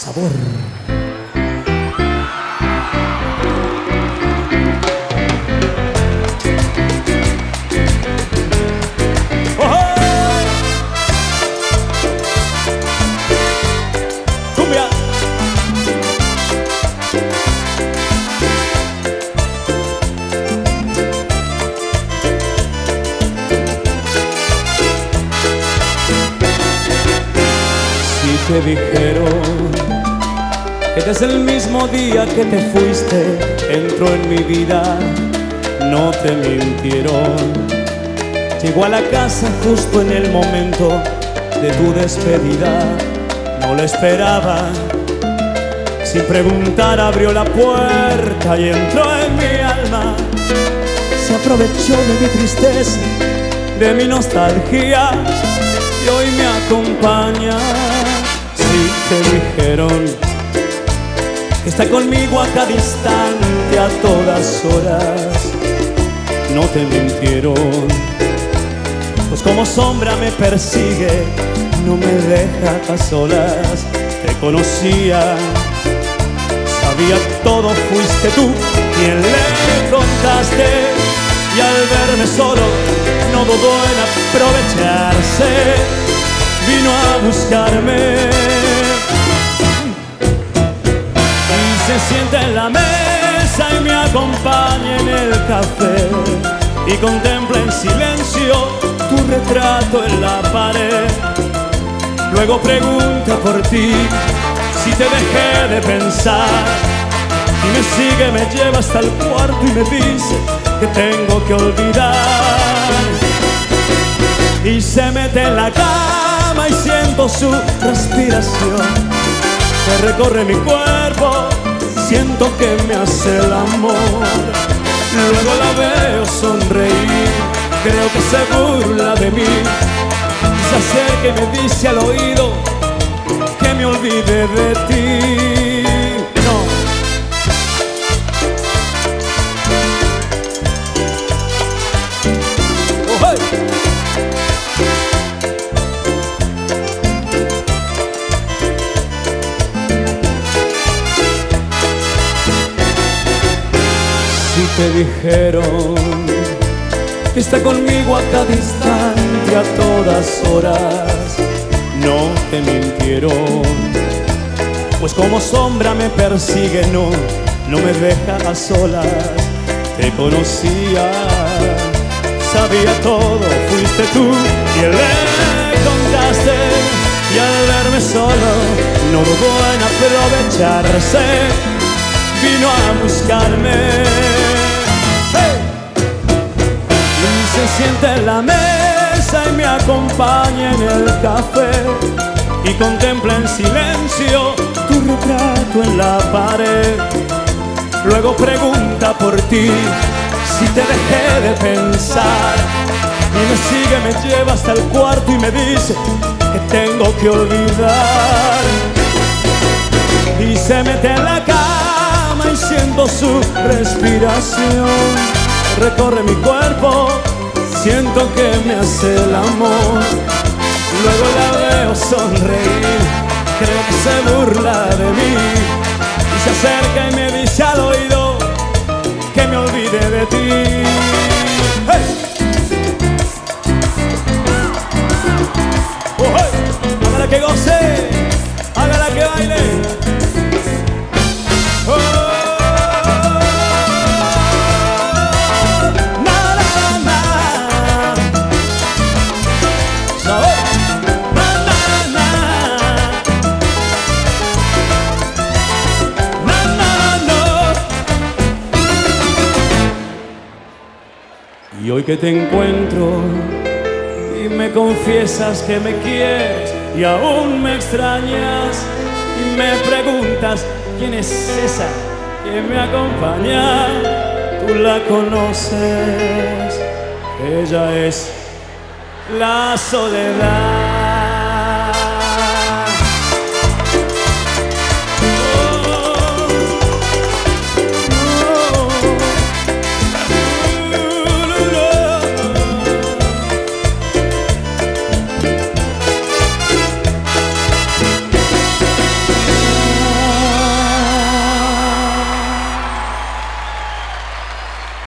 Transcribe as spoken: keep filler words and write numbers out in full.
sabor. Te dijeron que desde el mismo día que te fuiste entró en mi vida, no te mintieron. Llegó a la casa justo en el momento de tu despedida, no lo esperaba. Sin preguntar abrió la puerta y entró en mi alma. Se aprovechó de mi tristeza, de mi nostalgia y hoy me acompaña. Sí te dijeron que está conmigo a cada instante, a todas horas, no te mintieron, pues como sombra me persigue, no me deja a solas. Te conocía, sabía todo, fuiste tú quien le contaste, y al verme solo no dudó en aprovecharse, vino a buscarme. Se sienta en la mesa y me acompaña en el café y contempla en silencio tu retrato en la pared. Luego pregunta por ti, si te dejé de pensar, y me sigue, me lleva hasta el cuarto y me dice que tengo que olvidar. Y se mete en la cama y siento su respiración que recorre mi cuerpo. Siento que me hace el amor, luego la veo sonreír, creo que se burla de mí, se acerca y me dice al oído que me olvide de ti. No. Oh, hey. Te dijeron que está conmigo a cada instante, a todas horas, no te mintieron, pues como sombra me persigue, no, no me deja a solas. Te conocía, sabía todo, fuiste tú quien le contaste, y al verme solo no dudó en aprovecharse, vino a buscarme. Se sienta en la mesa y me acompaña en el café y contempla en silencio tu retrato en la pared. Luego pregunta por ti, si te dejé de pensar, y me sigue, me lleva hasta el cuarto y me dice que tengo que olvidar. Y se mete en la cama y siento su respiración, recorre mi cuerpo. Siento que me hace el amor, luego la veo sonreír, creo que se burla de mí, y se acerca y me dice al oído que me olvide de ti. ¡Hey! Oh, hey. Hágala que goce, hágala que baile. Oh. Y hoy que te encuentro y me confiesas que me quieres y aún me extrañas y me preguntas quién es esa que me acompaña, tú la conoces, ella es la soledad.